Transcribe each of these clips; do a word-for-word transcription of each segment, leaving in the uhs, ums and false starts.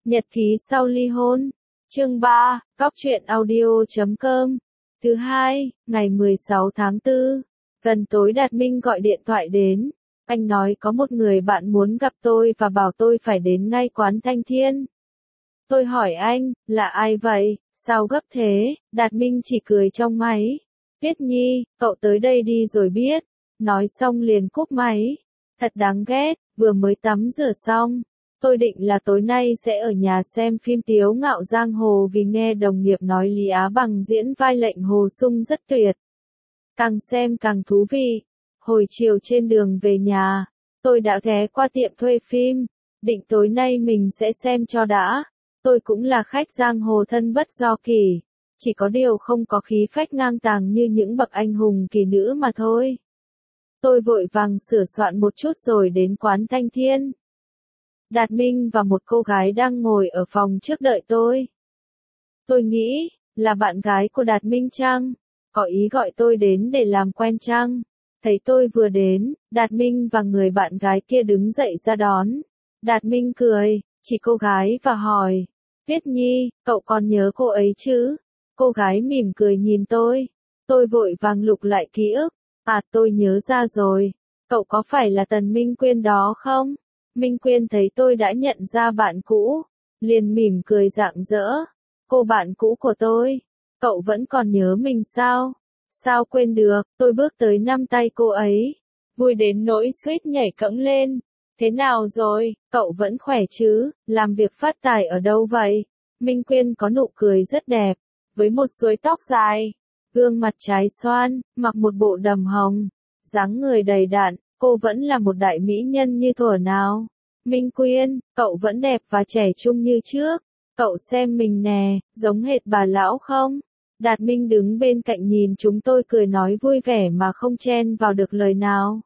Nhật ký sau ly hôn. Chương ba, cóc truyện audio chấm com. Thứ hai, ngày mười sáu tháng tư. Gần tối Đạt Minh gọi điện thoại đến. Anh nói có một người bạn muốn gặp tôi và bảo tôi phải đến ngay quán Thanh Thiên. Tôi hỏi anh, là ai vậy, sao gấp thế? Đạt Minh chỉ cười trong máy. Tuyết Nhi, cậu tới đây đi rồi biết. Nói xong liền cúp máy. Thật đáng ghét, vừa mới tắm rửa xong. Tôi định là tối nay sẽ ở nhà xem phim Tiếu Ngạo Giang Hồ vì nghe đồng nghiệp nói Lý Á Bằng diễn vai Lệnh Hồ Sung rất tuyệt. Càng xem càng thú vị. Hồi chiều trên đường về nhà, tôi đã ghé qua tiệm thuê phim, định tối nay mình sẽ xem cho đã. Tôi cũng là khách giang hồ thân bất do kỳ, chỉ có điều không có khí phách ngang tàng như những bậc anh hùng kỳ nữ mà thôi. Tôi vội vàng sửa soạn một chút rồi đến quán Thanh Thiên. Đạt Minh và một cô gái đang ngồi ở phòng trước đợi tôi. Tôi nghĩ, là bạn gái của Đạt Minh chăng? Có ý gọi tôi đến để làm quen chăng? Thấy tôi vừa đến, Đạt Minh và người bạn gái kia đứng dậy ra đón. Đạt Minh cười, chỉ cô gái và hỏi, Tuyết Nhi, cậu còn nhớ cô ấy chứ? Cô gái mỉm cười nhìn tôi. Tôi vội vàng lục lại ký ức. À, tôi nhớ ra rồi. Cậu có phải là Tần Minh Quyên đó không? Minh Quyên thấy tôi đã nhận ra bạn cũ, liền mỉm cười rạng rỡ. Cô bạn cũ của tôi, cậu vẫn còn nhớ mình sao? Sao quên được, tôi bước tới nắm tay cô ấy, vui đến nỗi suýt nhảy cẫng lên. Thế nào rồi, cậu vẫn khỏe chứ, làm việc phát tài ở đâu vậy? Minh Quyên có nụ cười rất đẹp, với một suối tóc dài, gương mặt trái xoan, mặc một bộ đầm hồng, dáng người đầy đặn. Cô vẫn là một đại mỹ nhân như thuở nào. Minh Quyên, cậu vẫn đẹp và trẻ trung như trước. Cậu xem mình nè, giống hệt bà lão không? Đạt Minh đứng bên cạnh nhìn chúng tôi cười nói vui vẻ mà không chen vào được lời nào.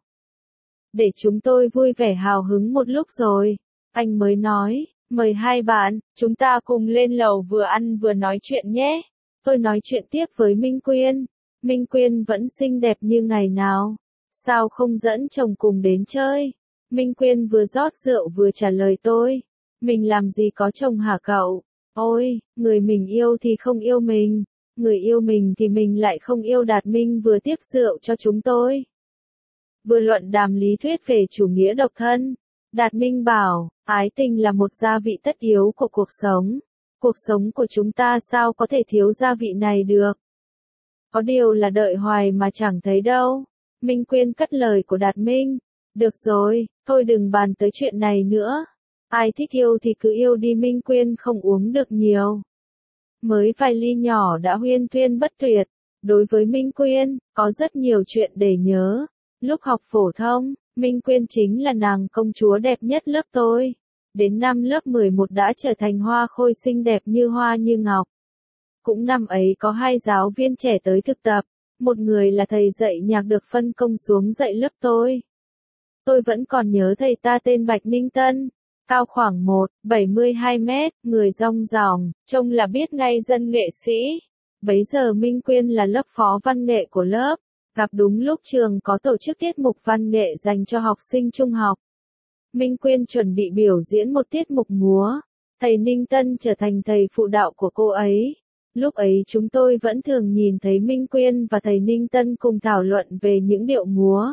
Để chúng tôi vui vẻ hào hứng một lúc rồi, anh mới nói, mời hai bạn, chúng ta cùng lên lầu vừa ăn vừa nói chuyện nhé. Tôi nói chuyện tiếp với Minh Quyên. Minh Quyên vẫn xinh đẹp như ngày nào. Sao không dẫn chồng cùng đến chơi? Minh Quyên vừa rót rượu vừa trả lời tôi. Mình làm gì có chồng hả cậu? Ôi, người mình yêu thì không yêu mình. Người yêu mình thì mình lại không yêu. Đạt Minh vừa tiếc rượu cho chúng tôi, vừa luận đàm lý thuyết về chủ nghĩa độc thân. Đạt Minh bảo, ái tình là một gia vị tất yếu của cuộc sống. Cuộc sống của chúng ta sao có thể thiếu gia vị này được? Có điều là đợi hoài mà chẳng thấy đâu. Minh Quyên cắt lời của Đạt Minh. Được rồi, thôi đừng bàn tới chuyện này nữa. Ai thích yêu thì cứ yêu đi. Minh Quyên không uống được nhiều. Mới vài ly nhỏ đã huyên thuyên bất tuyệt. Đối với Minh Quyên, có rất nhiều chuyện để nhớ. Lúc học phổ thông, Minh Quyên chính là nàng công chúa đẹp nhất lớp tôi. Đến năm lớp mười một đã trở thành hoa khôi xinh đẹp như hoa như ngọc. Cũng năm ấy có hai giáo viên trẻ tới thực tập. Một người là thầy dạy nhạc được phân công xuống dạy lớp tôi. Tôi vẫn còn nhớ thầy ta tên Bạch Ninh Tân, cao khoảng một phẩy bảy mươi hai mét, người rong ròng, trông là biết ngay dân nghệ sĩ. Bấy giờ Minh Quyên là lớp phó văn nghệ của lớp, gặp đúng lúc trường có tổ chức tiết mục văn nghệ dành cho học sinh trung học. Minh Quyên chuẩn bị biểu diễn một tiết mục múa, thầy Ninh Tân trở thành thầy phụ đạo của cô ấy. Lúc ấy chúng tôi vẫn thường nhìn thấy Minh Quyên và thầy Ninh Tân cùng thảo luận về những điệu múa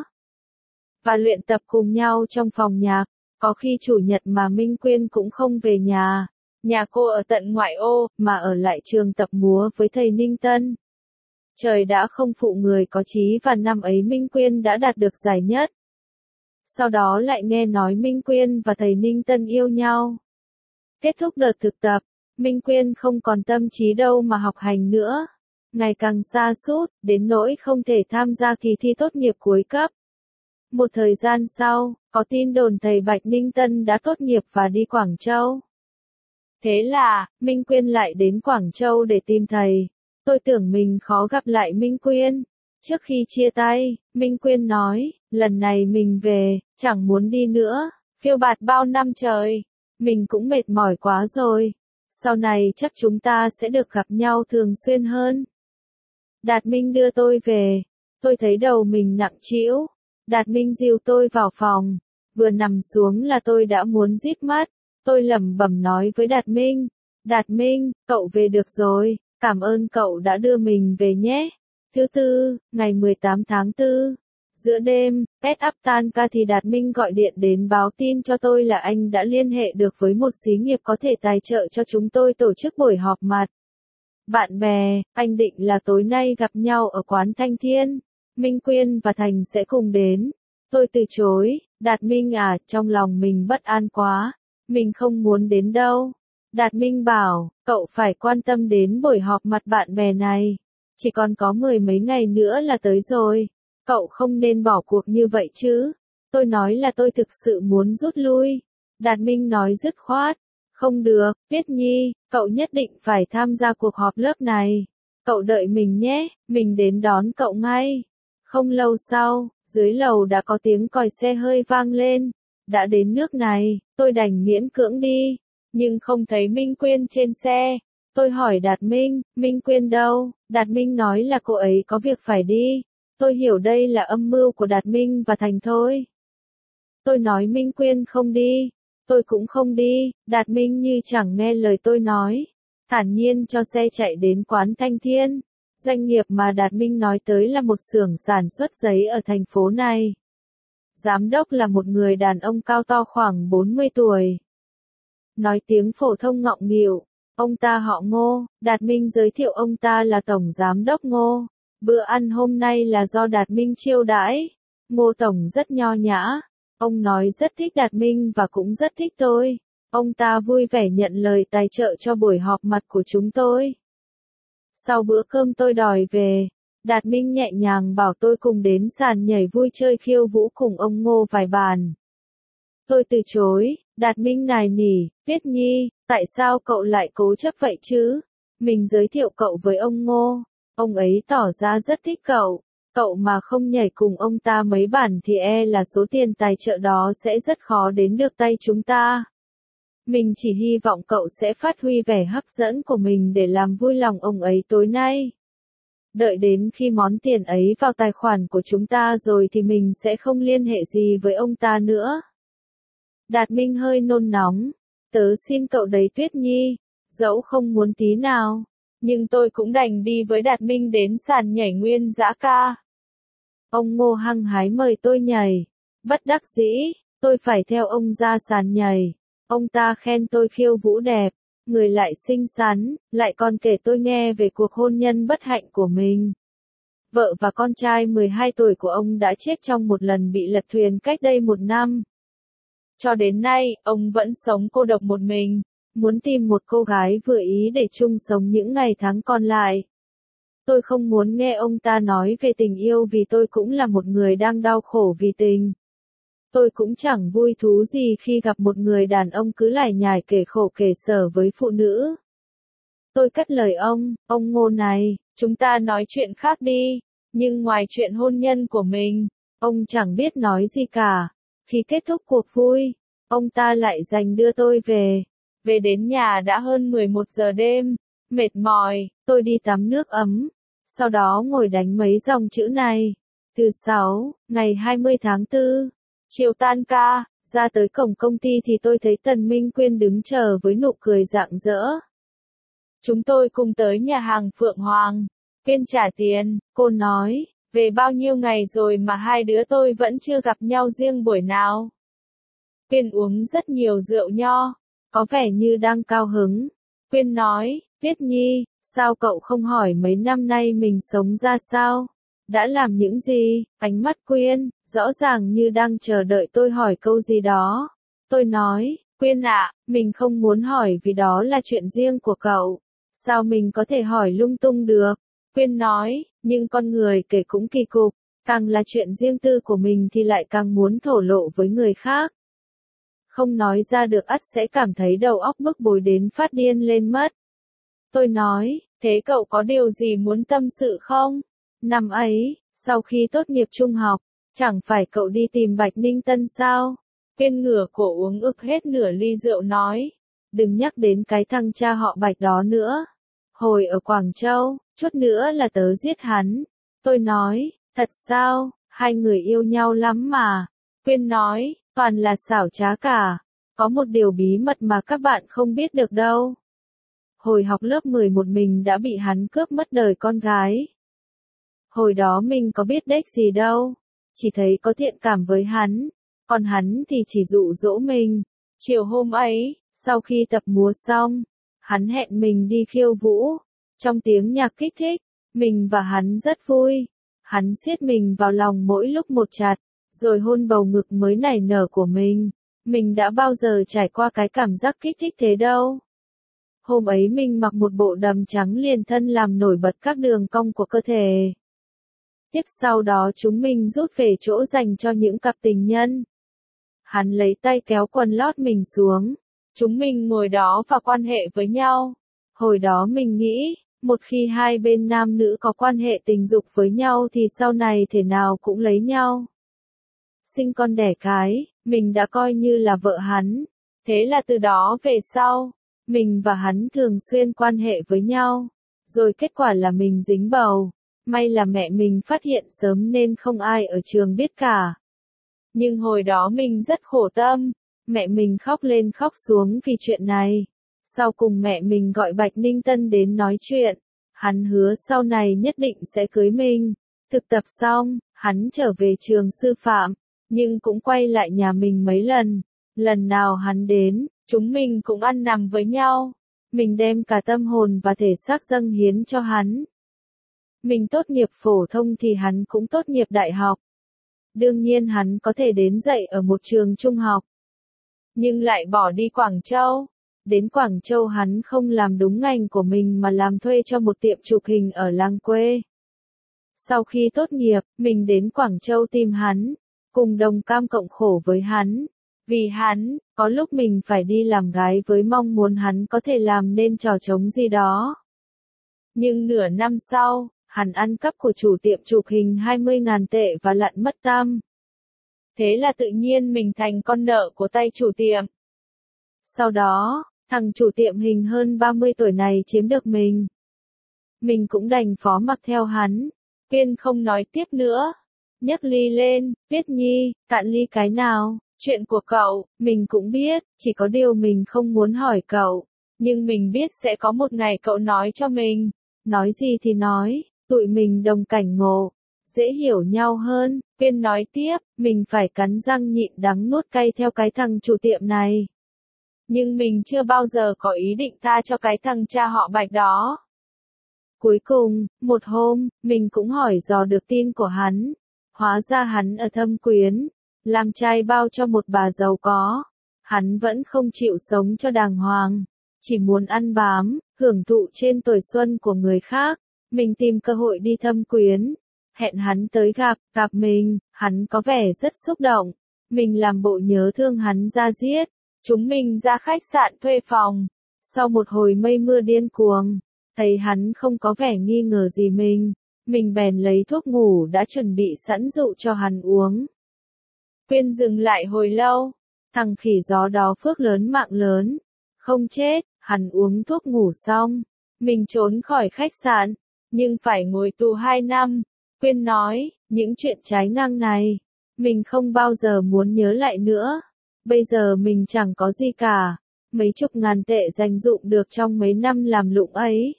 và luyện tập cùng nhau trong phòng nhạc. Có khi chủ nhật mà Minh Quyên cũng không về nhà, nhà cô ở tận ngoại ô, mà ở lại trường tập múa với thầy Ninh Tân. Trời đã không phụ người có chí và năm ấy Minh Quyên đã đạt được giải nhất. Sau đó lại nghe nói Minh Quyên và thầy Ninh Tân yêu nhau. Kết thúc đợt thực tập, Minh Quyên không còn tâm trí đâu mà học hành nữa. Ngày càng sa sút, đến nỗi không thể tham gia kỳ thi tốt nghiệp cuối cấp. Một thời gian sau, có tin đồn thầy Bạch Ninh Tân đã tốt nghiệp và đi Quảng Châu. Thế là, Minh Quyên lại đến Quảng Châu để tìm thầy. Tôi tưởng mình khó gặp lại Minh Quyên. Trước khi chia tay, Minh Quyên nói, lần này mình về, chẳng muốn đi nữa, phiêu bạt bao năm trời. Mình cũng mệt mỏi quá rồi. Sau này chắc chúng ta sẽ được gặp nhau thường xuyên hơn. Đạt Minh đưa tôi về. Tôi thấy đầu mình nặng trĩu. Đạt Minh dìu tôi vào phòng. Vừa nằm xuống là tôi đã muốn díp mắt. Tôi lẩm bẩm nói với Đạt Minh. Đạt Minh, cậu về được rồi, cảm ơn cậu đã đưa mình về nhé. Thứ tư, ngày mười tám tháng tư. Giữa đêm, pet up tan ca thì Đạt Minh gọi điện đến báo tin cho tôi là anh đã liên hệ được với một xí nghiệp có thể tài trợ cho chúng tôi tổ chức buổi họp mặt. Bạn bè, anh định là tối nay gặp nhau ở quán Thanh Thiên. Minh Quyên và Thành sẽ cùng đến. Tôi từ chối, Đạt Minh à, trong lòng mình bất an quá. Mình không muốn đến đâu. Đạt Minh bảo, cậu phải quan tâm đến buổi họp mặt bạn bè này. Chỉ còn có mười mấy ngày nữa là tới rồi. Cậu không nên bỏ cuộc như vậy chứ. Tôi nói là tôi thực sự muốn rút lui. Đạt Minh nói dứt khoát. Không được, Tuyết Nhi, cậu nhất định phải tham gia cuộc họp lớp này. Cậu đợi mình nhé, mình đến đón cậu ngay. Không lâu sau, dưới lầu đã có tiếng còi xe hơi vang lên. Đã đến nước này, tôi đành miễn cưỡng đi. Nhưng không thấy Minh Quyên trên xe. Tôi hỏi Đạt Minh, Minh Quyên đâu? Đạt Minh nói là cô ấy có việc phải đi. Tôi hiểu đây là âm mưu của Đạt Minh và Thành thôi. Tôi nói Minh Quyên không đi. Tôi cũng không đi. Đạt Minh như chẳng nghe lời tôi nói. Thản nhiên cho xe chạy đến quán Thanh Thiên. Doanh nghiệp mà Đạt Minh nói tới là một xưởng sản xuất giấy ở thành phố này. Giám đốc là một người đàn ông cao to khoảng bốn mươi tuổi. Nói tiếng phổ thông ngọng nghịu. Ông ta họ Ngô. Đạt Minh giới thiệu ông ta là Tổng Giám đốc Ngô. Bữa ăn hôm nay là do Đạt Minh chiêu đãi. Ngô Tổng rất nho nhã. Ông nói rất thích Đạt Minh và cũng rất thích tôi. Ông ta vui vẻ nhận lời tài trợ cho buổi họp mặt của chúng tôi. Sau bữa cơm tôi đòi về. Đạt Minh nhẹ nhàng bảo tôi cùng đến sàn nhảy vui chơi khiêu vũ cùng ông Ngô vài bàn. Tôi từ chối. Đạt Minh nài nỉ, Tuyết Nhi, tại sao cậu lại cố chấp vậy chứ? Mình giới thiệu cậu với ông Ngô. Ông ấy tỏ ra rất thích cậu. Cậu mà không nhảy cùng ông ta mấy bản thì e là số tiền tài trợ đó sẽ rất khó đến được tay chúng ta. Mình chỉ hy vọng cậu sẽ phát huy vẻ hấp dẫn của mình để làm vui lòng ông ấy tối nay. Đợi đến khi món tiền ấy vào tài khoản của chúng ta rồi thì mình sẽ không liên hệ gì với ông ta nữa. Đạt Minh hơi nôn nóng. Tớ xin cậu đấy Tuyết Nhi. Dẫu không muốn tí nào. Nhưng tôi cũng đành đi với Đạt Minh đến sàn nhảy Nguyên Dã Ca. Ông Ngô hăng hái mời tôi nhảy. Bất đắc dĩ, tôi phải theo ông ra sàn nhảy. Ông ta khen tôi khiêu vũ đẹp, người lại xinh xắn, lại còn kể tôi nghe về cuộc hôn nhân bất hạnh của mình. Vợ và con trai mười hai tuổi của ông đã chết trong một lần bị lật thuyền cách đây một năm. Cho đến nay, ông vẫn sống cô độc một mình, muốn tìm một cô gái vừa ý để chung sống những ngày tháng còn lại. Tôi không muốn nghe ông ta nói về tình yêu vì tôi cũng là một người đang đau khổ vì tình. Tôi cũng chẳng vui thú gì khi gặp một người đàn ông cứ lải nhải kể khổ kể sở với phụ nữ. Tôi cắt lời ông, ông Ngô này, chúng ta nói chuyện khác đi, nhưng ngoài chuyện hôn nhân của mình, ông chẳng biết nói gì cả. Khi kết thúc cuộc vui, ông ta lại dành đưa tôi về. Về đến nhà đã hơn mười một giờ đêm, mệt mỏi, tôi đi tắm nước ấm, sau đó ngồi đánh mấy dòng chữ này. Thứ sáu, ngày hai mươi tháng tư, chiều tan ca, ra tới cổng công ty thì tôi thấy Tần Minh Quyên đứng chờ với nụ cười rạng rỡ. Chúng tôi cùng tới nhà hàng Phượng Hoàng. Quyên trả tiền, cô nói, về bao nhiêu ngày rồi mà hai đứa tôi vẫn chưa gặp nhau riêng buổi nào. Quyên uống rất nhiều rượu nho, có vẻ như đang cao hứng. Quyên nói, Tuyết Nhi, sao cậu không hỏi mấy năm nay mình sống ra sao? Đã làm những gì? Ánh mắt Quyên, rõ ràng như đang chờ đợi tôi hỏi câu gì đó. Tôi nói, Quyên ạ, mình không muốn hỏi vì đó là chuyện riêng của cậu. Sao mình có thể hỏi lung tung được? Quyên nói, nhưng con người kể cũng kỳ cục, càng là chuyện riêng tư của mình thì lại càng muốn thổ lộ với người khác. Không nói ra được ắt sẽ cảm thấy đầu óc bức bối đến phát điên lên mất. Tôi nói, thế cậu có điều gì muốn tâm sự không? Năm ấy, sau khi tốt nghiệp trung học, chẳng phải cậu đi tìm Bạch Ninh Tân sao? Quyên ngửa cổ uống ực hết nửa ly rượu nói, đừng nhắc đến cái thằng cha họ Bạch đó nữa. Hồi ở Quảng Châu, chút nữa là tớ giết hắn. Tôi nói, thật sao, hai người yêu nhau lắm mà. Quyên nói, toàn là xảo trá cả. Có một điều bí mật mà các bạn không biết được đâu. Hồi học lớp mười một mình đã bị hắn cướp mất đời con gái. Hồi đó mình có biết đếch gì đâu, chỉ thấy có thiện cảm với hắn, còn hắn thì chỉ dụ dỗ mình. Chiều hôm ấy, sau khi tập múa xong, hắn hẹn mình đi khiêu vũ, trong tiếng nhạc kích thích, mình và hắn rất vui. Hắn siết mình vào lòng mỗi lúc một chặt, rồi hôn bầu ngực mới nảy nở của mình. Mình đã bao giờ trải qua cái cảm giác kích thích thế đâu. Hôm ấy mình mặc một bộ đầm trắng liền thân làm nổi bật các đường cong của cơ thể. Tiếp sau đó chúng mình rút về chỗ dành cho những cặp tình nhân. Hắn lấy tay kéo quần lót mình xuống. Chúng mình ngồi đó và quan hệ với nhau. Hồi đó mình nghĩ, một khi hai bên nam nữ có quan hệ tình dục với nhau thì sau này thể nào cũng lấy nhau. Sinh con đẻ cái, mình đã coi như là vợ hắn. Thế là từ đó về sau, mình và hắn thường xuyên quan hệ với nhau. Rồi kết quả là mình dính bầu. May là mẹ mình phát hiện sớm nên không ai ở trường biết cả. Nhưng hồi đó mình rất khổ tâm. Mẹ mình khóc lên khóc xuống vì chuyện này. Sau cùng mẹ mình gọi Bạch Ninh Tân đến nói chuyện. Hắn hứa sau này nhất định sẽ cưới mình. Thực tập xong, hắn trở về trường sư phạm, nhưng cũng quay lại nhà mình mấy lần. Lần nào hắn đến, chúng mình cũng ăn nằm với nhau. Mình đem cả tâm hồn và thể xác dâng hiến cho hắn. Mình tốt nghiệp phổ thông thì hắn cũng tốt nghiệp đại học. Đương nhiên hắn có thể đến dạy ở một trường trung học, nhưng lại bỏ đi Quảng Châu. Đến Quảng Châu hắn không làm đúng ngành của mình mà làm thuê cho một tiệm chụp hình ở làng quê. Sau khi tốt nghiệp, mình đến Quảng Châu tìm hắn, cùng đồng cam cộng khổ với hắn. Vì hắn, có lúc mình phải đi làm gái với mong muốn hắn có thể làm nên trò trống gì đó. Nhưng nửa năm sau, hắn ăn cắp của chủ tiệm chụp hình hai mươi ngàn tệ và lặn mất tăm. Thế là tự nhiên mình thành con nợ của tay chủ tiệm. Sau đó, thằng chủ tiệm hình hơn ba mươi tuổi này chiếm được mình. Mình cũng đành phó mặc theo hắn. Viên không nói tiếp nữa. Nhấc ly lên, Tuyết Nhi, cạn ly cái nào? Chuyện của cậu, mình cũng biết, chỉ có điều mình không muốn hỏi cậu. Nhưng mình biết sẽ có một ngày cậu nói cho mình. Nói gì thì nói, tụi mình đồng cảnh ngộ, dễ hiểu nhau hơn. Viên nói tiếp, mình phải cắn răng nhịn đắng nuốt cay theo cái thằng chủ tiệm này. Nhưng mình chưa bao giờ có ý định tha cho cái thằng cha họ Bạch đó. Cuối cùng, một hôm, mình cũng hỏi dò được tin của hắn. Hóa ra hắn ở Thâm Quyến, làm trai bao cho một bà giàu có. Hắn vẫn không chịu sống cho đàng hoàng, chỉ muốn ăn bám, hưởng thụ trên tuổi xuân của người khác. Mình tìm cơ hội đi Thâm Quyến, hẹn hắn tới gặp, gặp mình, hắn có vẻ rất xúc động. Mình làm bộ nhớ thương hắn ra giết. Chúng mình ra khách sạn thuê phòng. Sau một hồi mây mưa điên cuồng, thấy hắn không có vẻ nghi ngờ gì mình. Mình bèn lấy thuốc ngủ đã chuẩn bị sẵn dụ cho hắn uống. Quyên dừng lại hồi lâu. Thằng khỉ gió đó phước lớn mạng lớn. Không chết, hắn uống thuốc ngủ xong. Mình trốn khỏi khách sạn, nhưng phải ngồi tù hai năm. Quyên nói, những chuyện trái ngang này, mình không bao giờ muốn nhớ lại nữa. Bây giờ mình chẳng có gì cả. Mấy chục ngàn tệ dành dụm được trong mấy năm làm lụng ấy.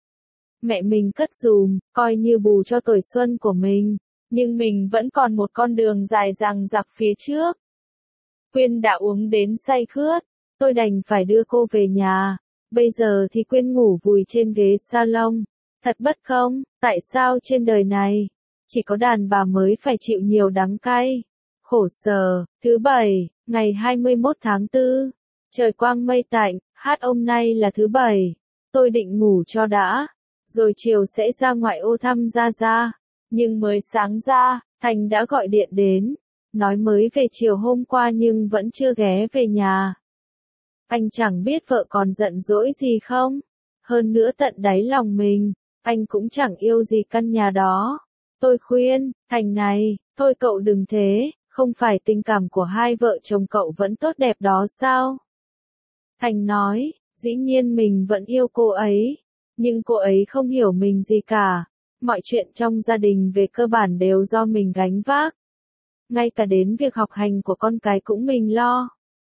Mẹ mình cất dùm, coi như bù cho tuổi xuân của mình. Nhưng mình vẫn còn một con đường dài dằng dặc phía trước. Quyên đã uống đến say khướt. Tôi đành phải đưa cô về nhà. Bây giờ thì Quyên ngủ vùi trên ghế salon. Thật bất công, tại sao trên đời này, chỉ có đàn bà mới phải chịu nhiều đắng cay. Khổ sở. Thứ bảy, ngày hai mươi mốt tháng tư. Trời quang mây tạnh, hát hôm nay là thứ bảy. Tôi định ngủ cho đã, rồi chiều sẽ ra ngoại ô thăm Gia Gia. Nhưng mới sáng ra, Thành đã gọi điện đến, nói mới về chiều hôm qua nhưng vẫn chưa ghé về nhà. Anh chẳng biết vợ còn giận dỗi gì không? Hơn nữa tận đáy lòng mình, anh cũng chẳng yêu gì căn nhà đó. Tôi khuyên, Thành này, thôi cậu đừng thế, không phải tình cảm của hai vợ chồng cậu vẫn tốt đẹp đó sao? Thành nói, dĩ nhiên mình vẫn yêu cô ấy, nhưng cô ấy không hiểu mình gì cả. Mọi chuyện trong gia đình về cơ bản đều do mình gánh vác. Ngay cả đến việc học hành của con cái cũng mình lo.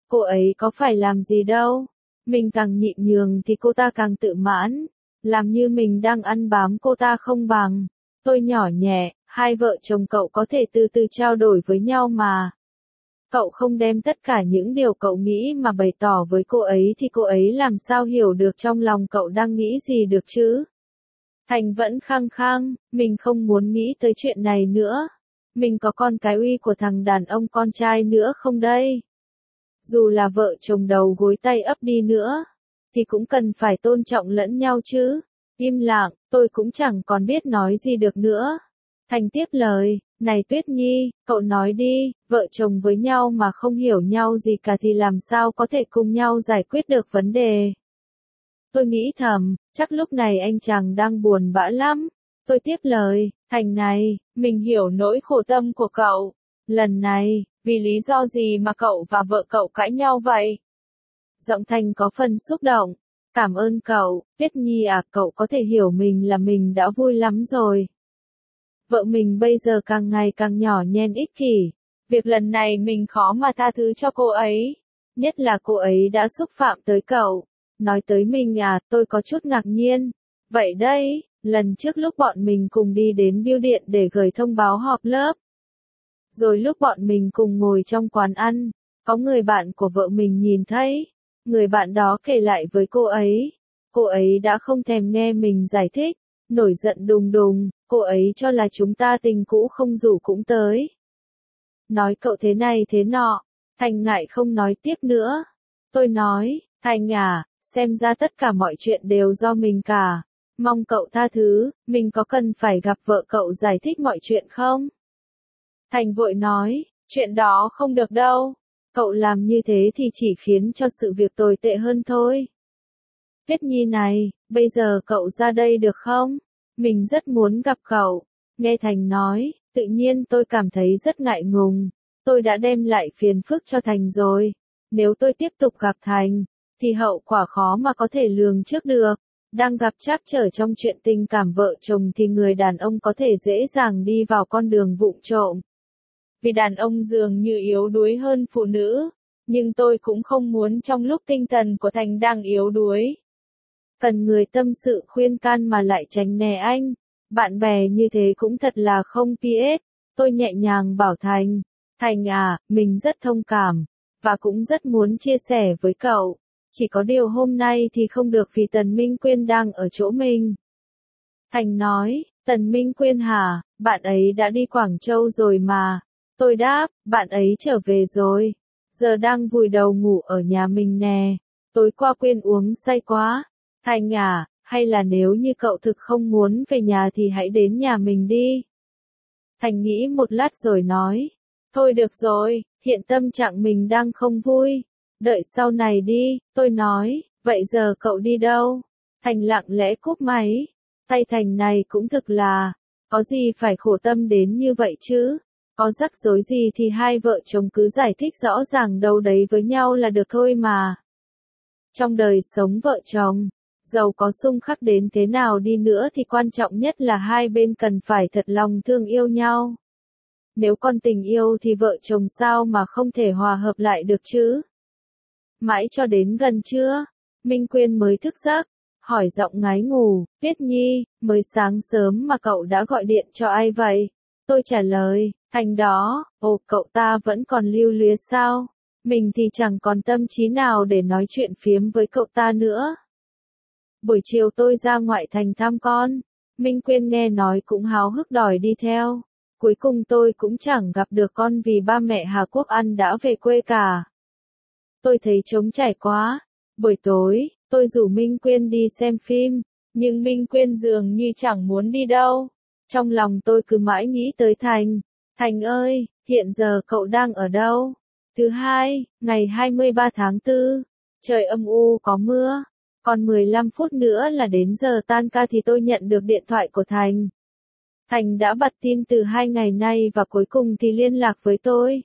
Cô ấy có phải làm gì đâu. Mình càng nhịn nhường thì cô ta càng tự mãn. Làm như mình đang ăn bám cô ta không bằng. Tôi nhỏ nhẹ, hai vợ chồng cậu có thể từ từ trao đổi với nhau mà. Cậu không đem tất cả những điều cậu nghĩ mà bày tỏ với cô ấy thì cô ấy làm sao hiểu được trong lòng cậu đang nghĩ gì được chứ? Thành vẫn khăng khăng, mình không muốn nghĩ tới chuyện này nữa. Mình có con cái uy của thằng đàn ông con trai nữa không đây? Dù là vợ chồng đầu gối tay ấp đi nữa, thì cũng cần phải tôn trọng lẫn nhau chứ. Im lặng, tôi cũng chẳng còn biết nói gì được nữa. Thành tiếp lời, này Tuyết Nhi, cậu nói đi, vợ chồng với nhau mà không hiểu nhau gì cả thì làm sao có thể cùng nhau giải quyết được vấn đề. Tôi nghĩ thầm, chắc lúc này anh chàng đang buồn bã lắm. Tôi tiếp lời, Thành này, mình hiểu nỗi khổ tâm của cậu. Lần này, vì lý do gì mà cậu và vợ cậu cãi nhau vậy? Giọng Thành có phần xúc động. Cảm ơn cậu, Tuyết Nhi à, cậu có thể hiểu mình là mình đã vui lắm rồi. Vợ mình bây giờ càng ngày càng nhỏ nhen ích kỷ. Việc lần này mình khó mà tha thứ cho cô ấy. Nhất là cô ấy đã xúc phạm tới cậu. Nói tới mình à, tôi có chút ngạc nhiên. Vậy đây, lần trước lúc bọn mình cùng đi đến bưu điện để gửi thông báo họp lớp. Rồi lúc bọn mình cùng ngồi trong quán ăn, có người bạn của vợ mình nhìn thấy. Người bạn đó kể lại với cô ấy. Cô ấy đã không thèm nghe mình giải thích. Nổi giận đùng đùng, cô ấy cho là chúng ta tình cũ không rủ cũng tới. Nói cậu thế này thế nọ, Thành ngại không nói tiếp nữa. Tôi nói, Thành à, xem ra tất cả mọi chuyện đều do mình cả. Mong cậu tha thứ, mình có cần phải gặp vợ cậu giải thích mọi chuyện không? Thành vội nói, chuyện đó không được đâu. Cậu làm như thế thì chỉ khiến cho sự việc tồi tệ hơn thôi. Tuyết Nhi này, bây giờ cậu ra đây được không? Mình rất muốn gặp cậu. Nghe Thành nói, tự nhiên tôi cảm thấy rất ngại ngùng. Tôi đã đem lại phiền phức cho Thành rồi. Nếu tôi tiếp tục gặp Thành, thì hậu quả khó mà có thể lường trước được. Đang gặp trắc trở trong chuyện tình cảm vợ chồng thì người đàn ông có thể dễ dàng đi vào con đường vụng trộm. Vì đàn ông dường như yếu đuối hơn phụ nữ. Nhưng tôi cũng không muốn trong lúc tinh thần của Thành đang yếu đuối. Cần người tâm sự khuyên can mà lại tránh né anh. Bạn bè như thế cũng thật là không pê ét. Tôi nhẹ nhàng bảo Thành. Thành à, mình rất thông cảm. Và cũng rất muốn chia sẻ với cậu. Chỉ có điều hôm nay thì không được vì Tần Minh Quyên đang ở chỗ mình. Thành nói, Tần Minh Quyên hả, bạn ấy đã đi Quảng Châu rồi mà. Tôi đáp, bạn ấy trở về rồi. Giờ đang vùi đầu ngủ ở nhà mình nè. Tối qua Quyên uống say quá. Thành à, hay là nếu như cậu thực không muốn về nhà thì hãy đến nhà mình đi. Thành nghĩ một lát rồi nói. Thôi được rồi, hiện tâm trạng mình đang không vui. Đợi sau này đi, tôi nói, vậy giờ cậu đi đâu? Thành lặng lẽ cúp máy. Tay Thành này cũng thực là, có gì phải khổ tâm đến như vậy chứ? Có rắc rối gì thì hai vợ chồng cứ giải thích rõ ràng đâu đấy với nhau là được thôi mà. Trong đời sống vợ chồng, dầu có xung khắc đến thế nào đi nữa thì quan trọng nhất là hai bên cần phải thật lòng thương yêu nhau. Nếu còn tình yêu thì vợ chồng sao mà không thể hòa hợp lại được chứ? Mãi cho đến gần trưa, Minh Quyên mới thức giấc, hỏi giọng ngái ngủ, Tuyết Nhi, mới sáng sớm mà cậu đã gọi điện cho ai vậy? Tôi trả lời, Thành đó, ồ cậu ta vẫn còn lưu luyến sao? Mình thì chẳng còn tâm trí nào để nói chuyện phiếm với cậu ta nữa. Buổi chiều tôi ra ngoại thành thăm con, Minh Quyên nghe nói cũng háo hức đòi đi theo. Cuối cùng tôi cũng chẳng gặp được con vì ba mẹ Hà Quốc Ăn đã về quê cả. Tôi thấy trống trải quá. Buổi tối, tôi rủ Minh Quyên đi xem phim, nhưng Minh Quyên dường như chẳng muốn đi đâu. Trong lòng tôi cứ mãi nghĩ tới Thành. Thành ơi, hiện giờ cậu đang ở đâu? Thứ hai, ngày hai mươi ba tháng tư, trời âm u có mưa. Còn mười lăm phút nữa là đến giờ tan ca thì tôi nhận được điện thoại của Thành. Thành đã bật tin từ hai ngày nay và cuối cùng thì liên lạc với tôi.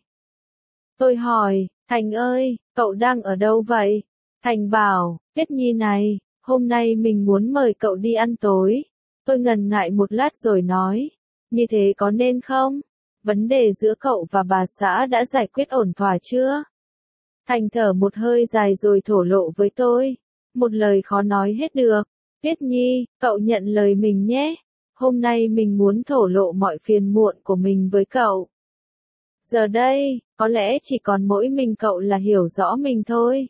Tôi hỏi, Thành ơi, cậu đang ở đâu vậy? Thành bảo, Tuyết Nhi này, hôm nay mình muốn mời cậu đi ăn tối. Tôi ngần ngại một lát rồi nói, như thế có nên không? Vấn đề giữa cậu và bà xã đã giải quyết ổn thỏa chưa? Thành thở một hơi dài rồi thổ lộ với tôi. Một lời khó nói hết được. Tuyết Nhi, cậu nhận lời mình nhé. Hôm nay mình muốn thổ lộ mọi phiền muộn của mình với cậu. Giờ đây, có lẽ chỉ còn mỗi mình cậu là hiểu rõ mình thôi.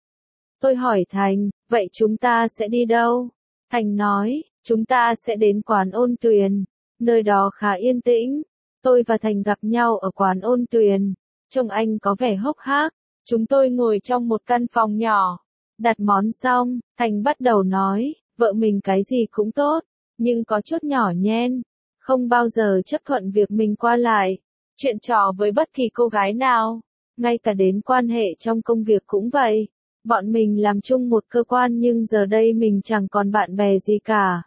Tôi hỏi Thành, vậy chúng ta sẽ đi đâu? Thành nói, chúng ta sẽ đến quán Ôn Tuyền. Nơi đó khá yên tĩnh. Tôi và Thành gặp nhau ở quán Ôn Tuyền. Trông anh có vẻ hốc hác. Chúng tôi ngồi trong một căn phòng nhỏ. Đặt món xong, Thành bắt đầu nói, vợ mình cái gì cũng tốt, nhưng có chút nhỏ nhen. Không bao giờ chấp thuận việc mình qua lại. Chuyện trò với bất kỳ cô gái nào. Ngay cả đến quan hệ trong công việc cũng vậy. Bọn mình làm chung một cơ quan nhưng giờ đây mình chẳng còn bạn bè gì cả.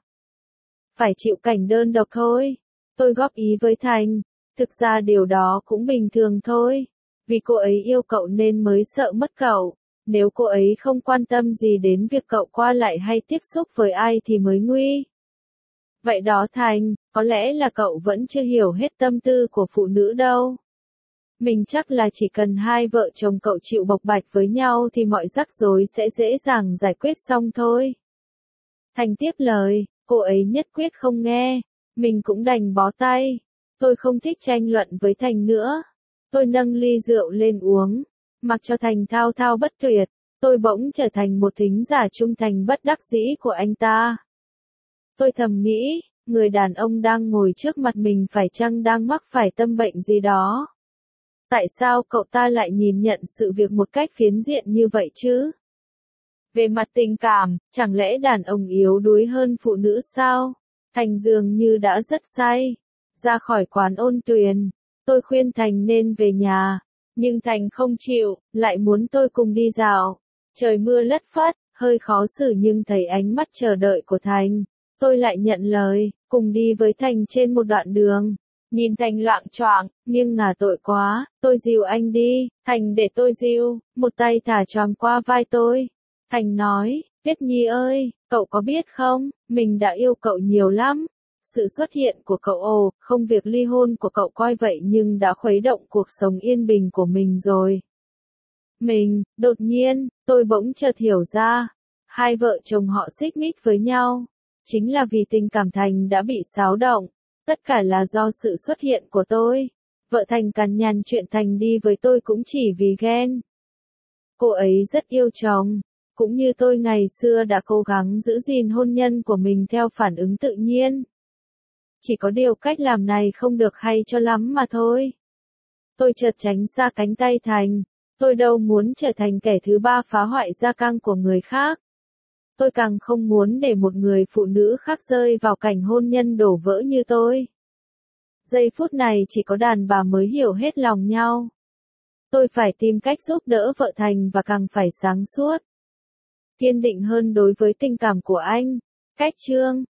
Phải chịu cảnh đơn độc thôi. Tôi góp ý với Thành. Thực ra điều đó cũng bình thường thôi. Vì cô ấy yêu cậu nên mới sợ mất cậu. Nếu cô ấy không quan tâm gì đến việc cậu qua lại hay tiếp xúc với ai thì mới nguy. Vậy đó Thành, có lẽ là cậu vẫn chưa hiểu hết tâm tư của phụ nữ đâu. Mình chắc là chỉ cần hai vợ chồng cậu chịu bộc bạch với nhau thì mọi rắc rối sẽ dễ dàng giải quyết xong thôi. Thành tiếp lời, cô ấy nhất quyết không nghe. Mình cũng đành bó tay. Tôi không thích tranh luận với Thành nữa. Tôi nâng ly rượu lên uống. Mặc cho Thành thao thao bất tuyệt. Tôi bỗng trở thành một thính giả trung thành bất đắc dĩ của anh ta. Tôi thầm nghĩ, người đàn ông đang ngồi trước mặt mình phải chăng đang mắc phải tâm bệnh gì đó? Tại sao cậu ta lại nhìn nhận sự việc một cách phiến diện như vậy chứ? Về mặt tình cảm, chẳng lẽ đàn ông yếu đuối hơn phụ nữ sao? Thành dường như đã rất say. Ra khỏi quán Ôn Tuyền, tôi khuyên Thành nên về nhà. Nhưng Thành không chịu, lại muốn tôi cùng đi dạo. Trời mưa lất phất, hơi khó xử nhưng thấy ánh mắt chờ đợi của Thành. Tôi lại nhận lời, cùng đi với Thành trên một đoạn đường. Nhìn Thành loạng choạng, nhưng ngả tội quá, tôi dìu anh đi. Thành để tôi dìu, một tay thả choàng qua vai tôi. Thành nói, Tuyết Nhi ơi, cậu có biết không, mình đã yêu cậu nhiều lắm. Sự xuất hiện của cậu ồ, không việc ly hôn của cậu coi vậy nhưng đã khuấy động cuộc sống yên bình của mình rồi. Mình, đột nhiên, tôi bỗng chợt hiểu ra, hai vợ chồng họ xích mích với nhau. Chính là vì tình cảm Thành đã bị xáo động. Tất cả là do sự xuất hiện của tôi. Vợ Thành cằn nhằn chuyện Thành đi với tôi cũng chỉ vì ghen. Cô ấy rất yêu chồng. Cũng như tôi ngày xưa đã cố gắng giữ gìn hôn nhân của mình theo phản ứng tự nhiên. Chỉ có điều cách làm này không được hay cho lắm mà thôi. Tôi chợt tránh xa cánh tay Thành. Tôi đâu muốn trở thành kẻ thứ ba phá hoại gia căng của người khác. Tôi càng không muốn để một người phụ nữ khác rơi vào cảnh hôn nhân đổ vỡ như tôi. Giây phút này chỉ có đàn bà mới hiểu hết lòng nhau. Tôi phải tìm cách giúp đỡ vợ Thành và càng phải sáng suốt. Kiên định hơn đối với tình cảm của anh. Cách chương